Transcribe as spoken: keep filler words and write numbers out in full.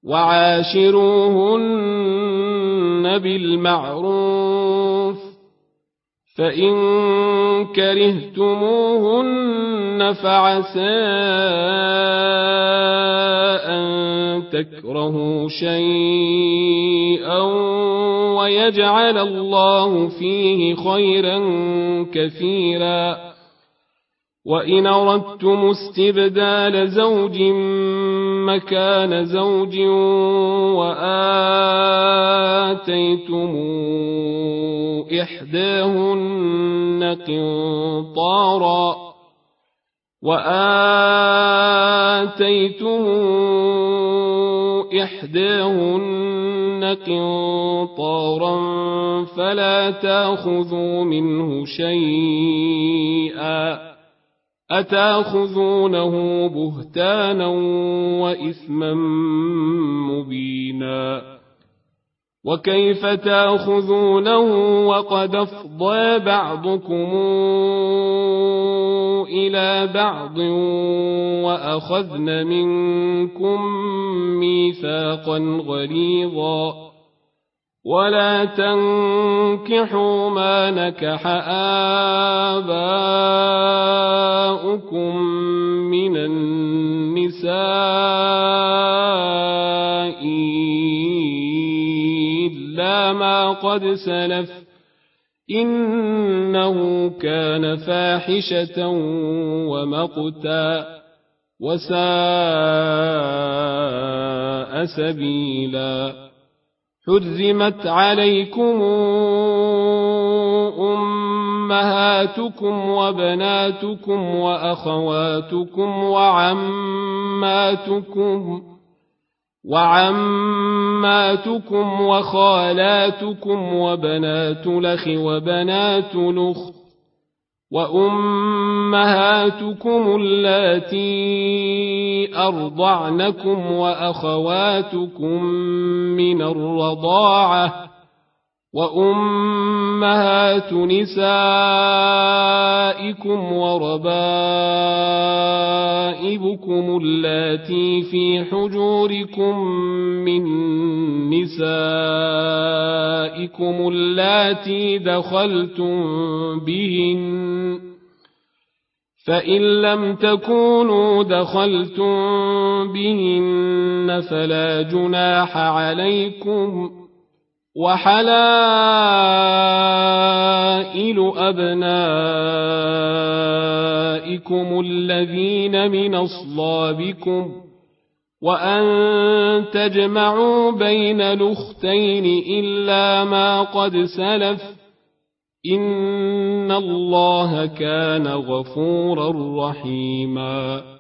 وعاشروهن بالمعروف فإن كرهتموهن فعسى أن تكرهوا شيئا ويجعل الله فيه خيرا كثيرا وإن أردتم استبدال زوج مكان زوج وآتيتم إحداهن قنطارا وآتيتم إحداهن قنطارا فلا تأخذوا منه شيئا أتأخذونه بهتانا وإثما مبينا وكيف تأخذونه وقد أفضى بعضكم إلى بعض وأخذن منكم ميثاقا غليظا ولا تنكحوا ما نكح آباؤكم من النساء إلا ما قد سلف إنه كان فاحشة ومقتا وساء سبيلا حرمت عليكم أمهاتكم وبناتكم وأخواتكم وعماتكم وعماتكم وخالاتكم وبنات الأخ وبنات الأخت وأمهاتكم اللاتي أرضعنكم وأخواتكم من الرضاعة وأمهات نسائكم وربائبكم اللاتي في حجوركم من نسائكم اللاتي دخلتم بهن فإن لم تكونوا دخلتم بهن فلا جناح عليكم وحلائل أبنائكم الذين من أصلابكم وأن تجمعوا بين الأختين إلا ما قد سلف إن الله كان غفورا رحيما